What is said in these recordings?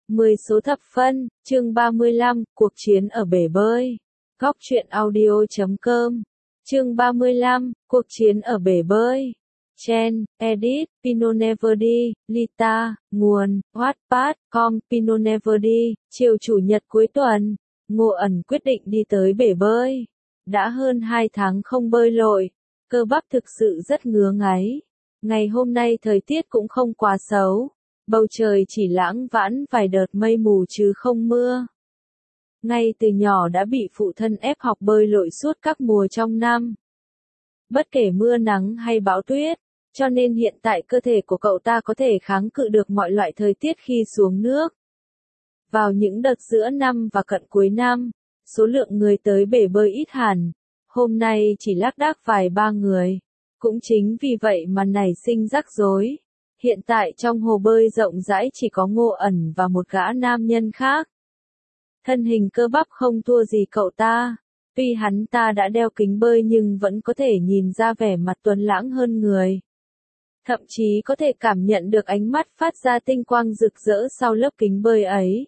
10 số thập phân, chương 35, cuộc chiến ở bể bơi. Góc truyện audio.com. Chương 35, cuộc chiến ở bể bơi. Chen, edit, Pinot Neverdi, Lita, nguồn, Wattpad.com, Pinot Neverdi, chiều chủ nhật cuối tuần, Ngô ẩn quyết định đi tới bể bơi. Đã hơn 2 tháng không bơi lội, cơ bắp thực sự rất ngứa ngáy. Ngày hôm nay thời tiết cũng không quá xấu. Bầu trời chỉ lãng vãn vài đợt mây mù chứ không mưa. Ngay từ nhỏ đã bị phụ thân ép học bơi lội suốt các mùa trong năm. Bất kể mưa nắng hay bão tuyết, cho nên hiện tại cơ thể của cậu ta có thể kháng cự được mọi loại thời tiết khi xuống nước. Vào những đợt giữa năm và cận cuối năm, số lượng người tới bể bơi ít hẳn, hôm nay chỉ lác đác vài ba người. Cũng chính vì vậy mà nảy sinh rắc rối. Hiện tại trong hồ bơi rộng rãi chỉ có Ngô ẩn và một gã nam nhân khác. Thân hình cơ bắp không thua gì cậu ta. Tuy hắn ta đã đeo kính bơi nhưng vẫn có thể nhìn ra vẻ mặt tuấn lãng hơn người. Thậm chí có thể cảm nhận được ánh mắt phát ra tinh quang rực rỡ sau lớp kính bơi ấy.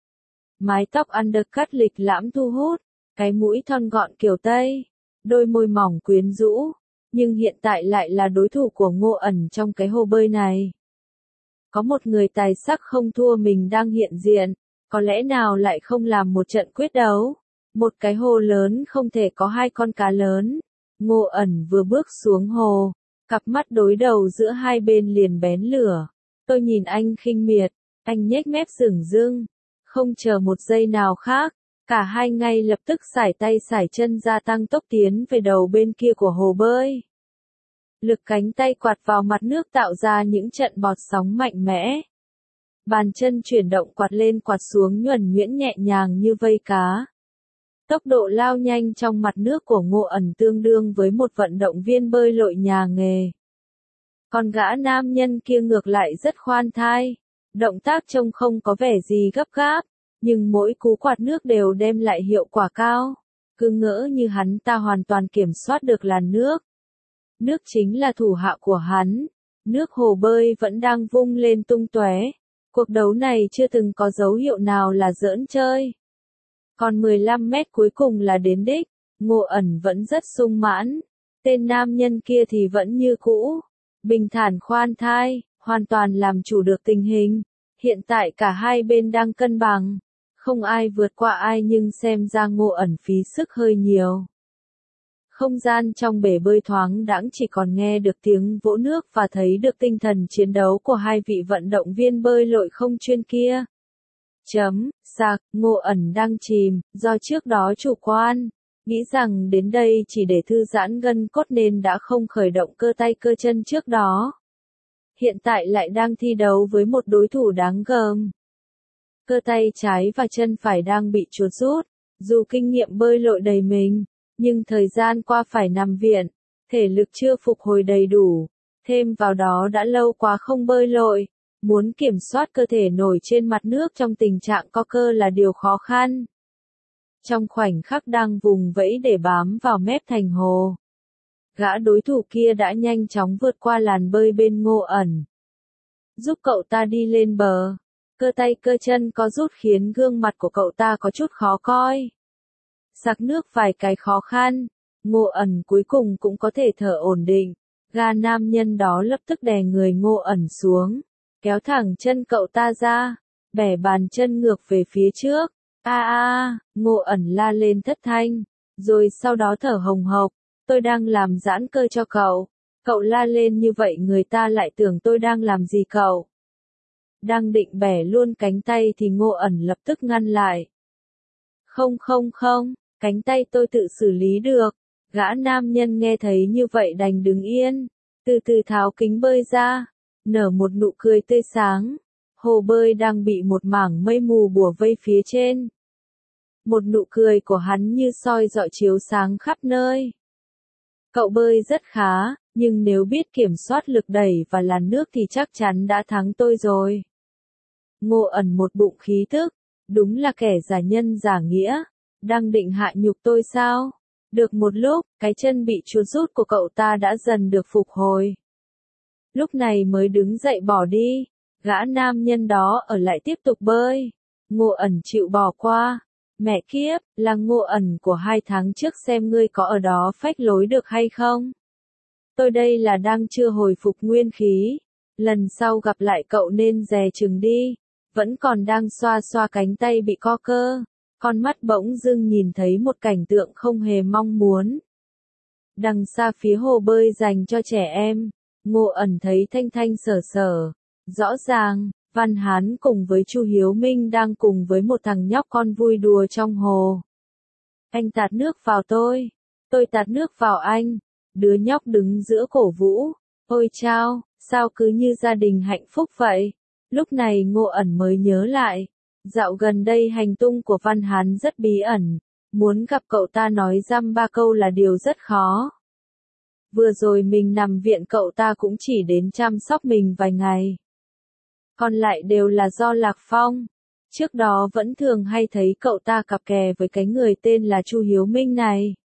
Mái tóc undercut lịch lãm thu hút, cái mũi thon gọn kiểu Tây, đôi môi mỏng quyến rũ. Nhưng hiện tại lại là đối thủ của Ngô ẩn trong cái hồ bơi này. Có một người tài sắc không thua mình đang hiện diện, có lẽ nào lại không làm một trận quyết đấu. Một cái hồ lớn không thể có hai con cá lớn. Ngô ẩn vừa bước xuống hồ, cặp mắt đối đầu giữa hai bên liền bén lửa. Tôi nhìn anh khinh miệt, anh nhếch mép sửng dưng. Không chờ một giây nào khác, cả hai ngay lập tức sải tay sải chân gia tăng tốc tiến về đầu bên kia của hồ bơi. Lực cánh tay quạt vào mặt nước tạo ra những trận bọt sóng mạnh mẽ. Bàn chân chuyển động quạt lên quạt xuống nhuần nhuyễn nhẹ nhàng như vây cá. Tốc độ lao nhanh trong mặt nước của Ngô ẩn tương đương với một vận động viên bơi lội nhà nghề. Còn gã nam nhân kia ngược lại rất khoan thai. Động tác trông không có vẻ gì gấp gáp, nhưng mỗi cú quạt nước đều đem lại hiệu quả cao. Cứ ngỡ như hắn ta hoàn toàn kiểm soát được làn nước. Nước chính là thủ hạ của hắn. Nước hồ bơi vẫn đang vung lên tung tóe. Cuộc đấu này chưa từng có dấu hiệu nào là giỡn chơi. Còn 15 mét cuối cùng là đến đích. Ngô ẩn vẫn rất sung mãn. Tên nam nhân kia thì vẫn như cũ. Bình thản khoan thai, hoàn toàn làm chủ được tình hình. Hiện tại cả hai bên đang cân bằng. Không ai vượt qua ai nhưng xem ra Ngô ẩn phí sức hơi nhiều. Không gian trong bể bơi thoáng đãng chỉ còn nghe được tiếng vỗ nước và thấy được tinh thần chiến đấu của hai vị vận động viên bơi lội không chuyên kia. Sạc, Ngô ẩn đang chìm, do trước đó chủ quan, nghĩ rằng đến đây chỉ để thư giãn gân cốt nên đã không khởi động cơ tay cơ chân trước đó. Hiện tại lại đang thi đấu với một đối thủ đáng gờm. Cơ tay trái và chân phải đang bị chuột rút, dù kinh nghiệm bơi lội đầy mình. Nhưng thời gian qua phải nằm viện, thể lực chưa phục hồi đầy đủ, thêm vào đó đã lâu quá không bơi lội, muốn kiểm soát cơ thể nổi trên mặt nước trong tình trạng co cơ là điều khó khăn. Trong khoảnh khắc đang vùng vẫy để bám vào mép thành hồ, gã đối thủ kia đã nhanh chóng vượt qua làn bơi bên Ngô ẩn. Giúp cậu ta đi lên bờ, cơ tay cơ chân có rút khiến gương mặt của cậu ta có chút khó coi. Sạc nước vài cái khó khăn, Ngô ẩn cuối cùng cũng có thể thở ổn định. Gã nam nhân đó lập tức đè người Ngô ẩn xuống, kéo thẳng chân cậu ta ra, bẻ bàn chân ngược về phía trước. Ngô ẩn la lên thất thanh, rồi sau đó thở hồng hộc. Tôi đang làm giãn cơ cho cậu. Cậu la lên như vậy người ta lại tưởng tôi đang làm gì cậu. Đang định bẻ luôn cánh tay thì Ngô ẩn lập tức ngăn lại. Không, cánh tay tôi tự xử lý được. Gã nam nhân nghe thấy như vậy đành đứng yên, từ từ tháo kính bơi ra, nở một nụ cười tươi sáng. Hồ bơi đang bị một mảng mây mù bủa vây phía trên. Một nụ cười của hắn như soi rọi chiếu sáng khắp nơi. Cậu bơi rất khá, nhưng nếu biết kiểm soát lực đẩy và làn nước thì chắc chắn đã thắng tôi rồi. Ngô ẩn một bụng khí tức, đúng là kẻ giả nhân giả nghĩa. Đang định hạ nhục tôi sao? Được một lúc, cái chân bị chuột rút của cậu ta đã dần được phục hồi. Lúc này mới đứng dậy bỏ đi. Gã nam nhân đó ở lại tiếp tục bơi. Ngô ẩn chịu bỏ qua. Mẹ kiếp, là Ngô ẩn của 2 tháng trước, xem ngươi có ở đó phách lối được hay không? Tôi đây là đang chưa hồi phục nguyên khí. Lần sau gặp lại cậu nên dè chừng đi. Vẫn còn đang xoa xoa cánh tay bị co cơ. Con mắt bỗng dưng nhìn thấy một cảnh tượng không hề mong muốn. Đằng xa phía hồ bơi dành cho trẻ em, Ngô ẩn thấy Thanh Thanh sở sở. Rõ ràng, Văn Hán cùng với Chu Hiếu Minh đang cùng với một thằng nhóc con vui đùa trong hồ. Anh tạt nước vào tôi tạt nước vào anh. Đứa nhóc đứng giữa cổ vũ. Ôi chao, sao cứ như gia đình hạnh phúc vậy? Lúc này Ngô ẩn mới nhớ lại. Dạo gần đây hành tung của Văn Hán rất bí ẩn. Muốn gặp cậu ta nói dăm ba câu là điều rất khó. Vừa rồi mình nằm viện cậu ta cũng chỉ đến chăm sóc mình vài ngày. Còn lại đều là do Lạc Phong. Trước đó vẫn thường hay thấy cậu ta cặp kè với cái người tên là Chu Hiếu Minh này.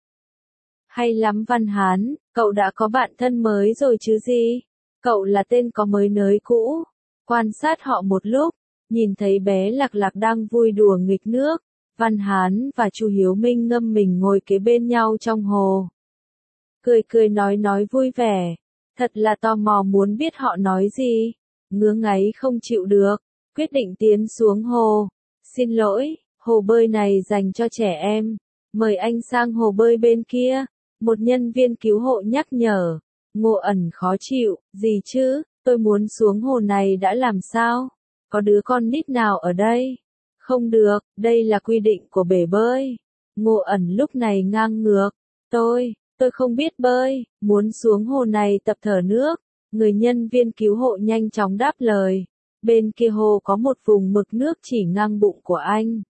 Hay lắm Văn Hán, cậu đã có bạn thân mới rồi chứ gì? Cậu là tên có mới nới cũ. Quan sát họ một lúc, nhìn thấy bé Lạc Lạc đang vui đùa nghịch nước. Văn Hán và Chu Hiếu Minh ngâm mình ngồi kế bên nhau trong hồ. Cười cười nói vui vẻ. Thật là tò mò muốn biết họ nói gì. Ngứa ngáy không chịu được. Quyết định tiến xuống hồ. Xin lỗi, hồ bơi này dành cho trẻ em. Mời anh sang hồ bơi bên kia. Một nhân viên cứu hộ nhắc nhở. Ngô ẩn khó chịu. Gì chứ, tôi muốn xuống hồ này đã làm sao? Có đứa con nít nào ở đây? Không được, đây là quy định của bể bơi. Ngô ẩn lúc này ngang ngược. Tôi không biết bơi, muốn xuống hồ này tập thở nước. Người nhân viên cứu hộ nhanh chóng đáp lời. Bên kia hồ có một vùng mực nước chỉ ngang bụng của anh.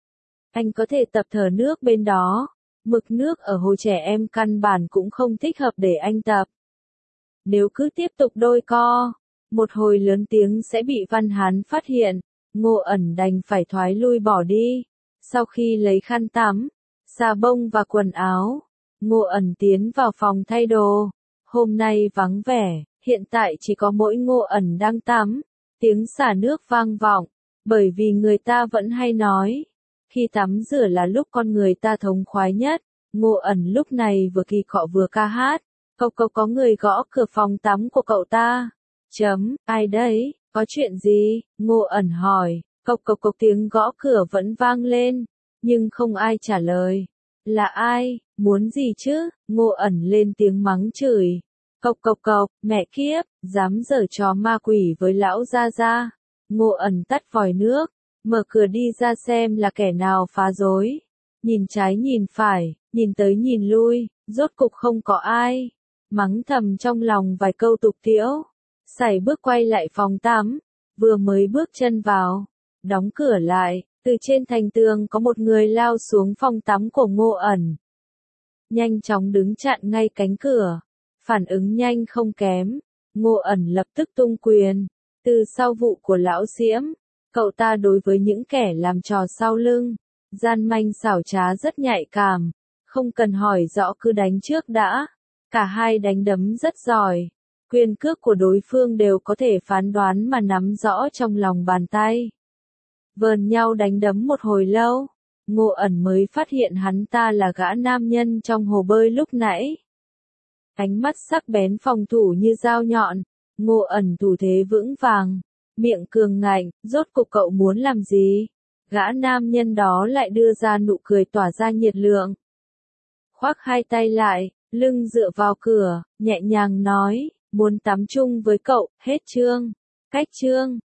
Anh có thể tập thở nước bên đó. Mực nước ở hồ trẻ em căn bản cũng không thích hợp để anh tập. Nếu cứ tiếp tục đôi co, một hồi lớn tiếng sẽ bị Văn Hán phát hiện. Ngô ẩn đành phải thoái lui bỏ đi. Sau khi lấy khăn tắm, xà bông và quần áo, Ngô ẩn tiến vào phòng thay đồ. Hôm nay vắng vẻ, hiện tại chỉ có mỗi Ngô ẩn đang tắm. Tiếng xả nước vang vọng, bởi vì người ta vẫn hay nói, khi tắm rửa là lúc con người ta thống khoái nhất. Ngô ẩn lúc này vừa kỳ cọ vừa ca hát. Cộc cộc có người gõ cửa phòng tắm của cậu ta. Ai đấy, có chuyện gì? Ngô ẩn hỏi. Cộc cộc cộc tiếng gõ cửa vẫn vang lên, nhưng không ai trả lời. Là ai? Muốn gì chứ? Ngô ẩn lên tiếng mắng chửi. Cộc cộc cộc, mẹ kiếp, dám giở trò ma quỷ với lão gia gia. Ngô ẩn tắt vòi nước, mở cửa đi ra xem là kẻ nào phá rối. Nhìn trái nhìn phải, nhìn tới nhìn lui, rốt cục không có ai. Mắng thầm trong lòng vài câu tục tĩu, sải bước quay lại phòng tắm, vừa mới bước chân vào, đóng cửa lại, từ trên thành tường có một người lao xuống phòng tắm của Ngô ẩn. Nhanh chóng đứng chặn ngay cánh cửa, phản ứng nhanh không kém, Ngô ẩn lập tức tung quyền. Từ sau vụ của lão Diễm, cậu ta đối với những kẻ làm trò sau lưng, gian manh xảo trá rất nhạy cảm, không cần hỏi rõ cứ đánh trước đã. Cả hai đánh đấm rất giỏi, quyền cước của đối phương đều có thể phán đoán mà nắm rõ trong lòng bàn tay. Vờn nhau đánh đấm một hồi lâu, Ngô ẩn mới phát hiện hắn ta là gã nam nhân trong hồ bơi lúc nãy. Ánh mắt sắc bén phòng thủ như dao nhọn, Ngô ẩn thủ thế vững vàng, miệng cường ngạnh, rốt cục cậu muốn làm gì? Gã nam nhân đó lại đưa ra nụ cười tỏa ra nhiệt lượng. Khoác hai tay lại, lưng dựa vào cửa, nhẹ nhàng nói, muốn tắm chung với cậu, hết chương. Cách chương.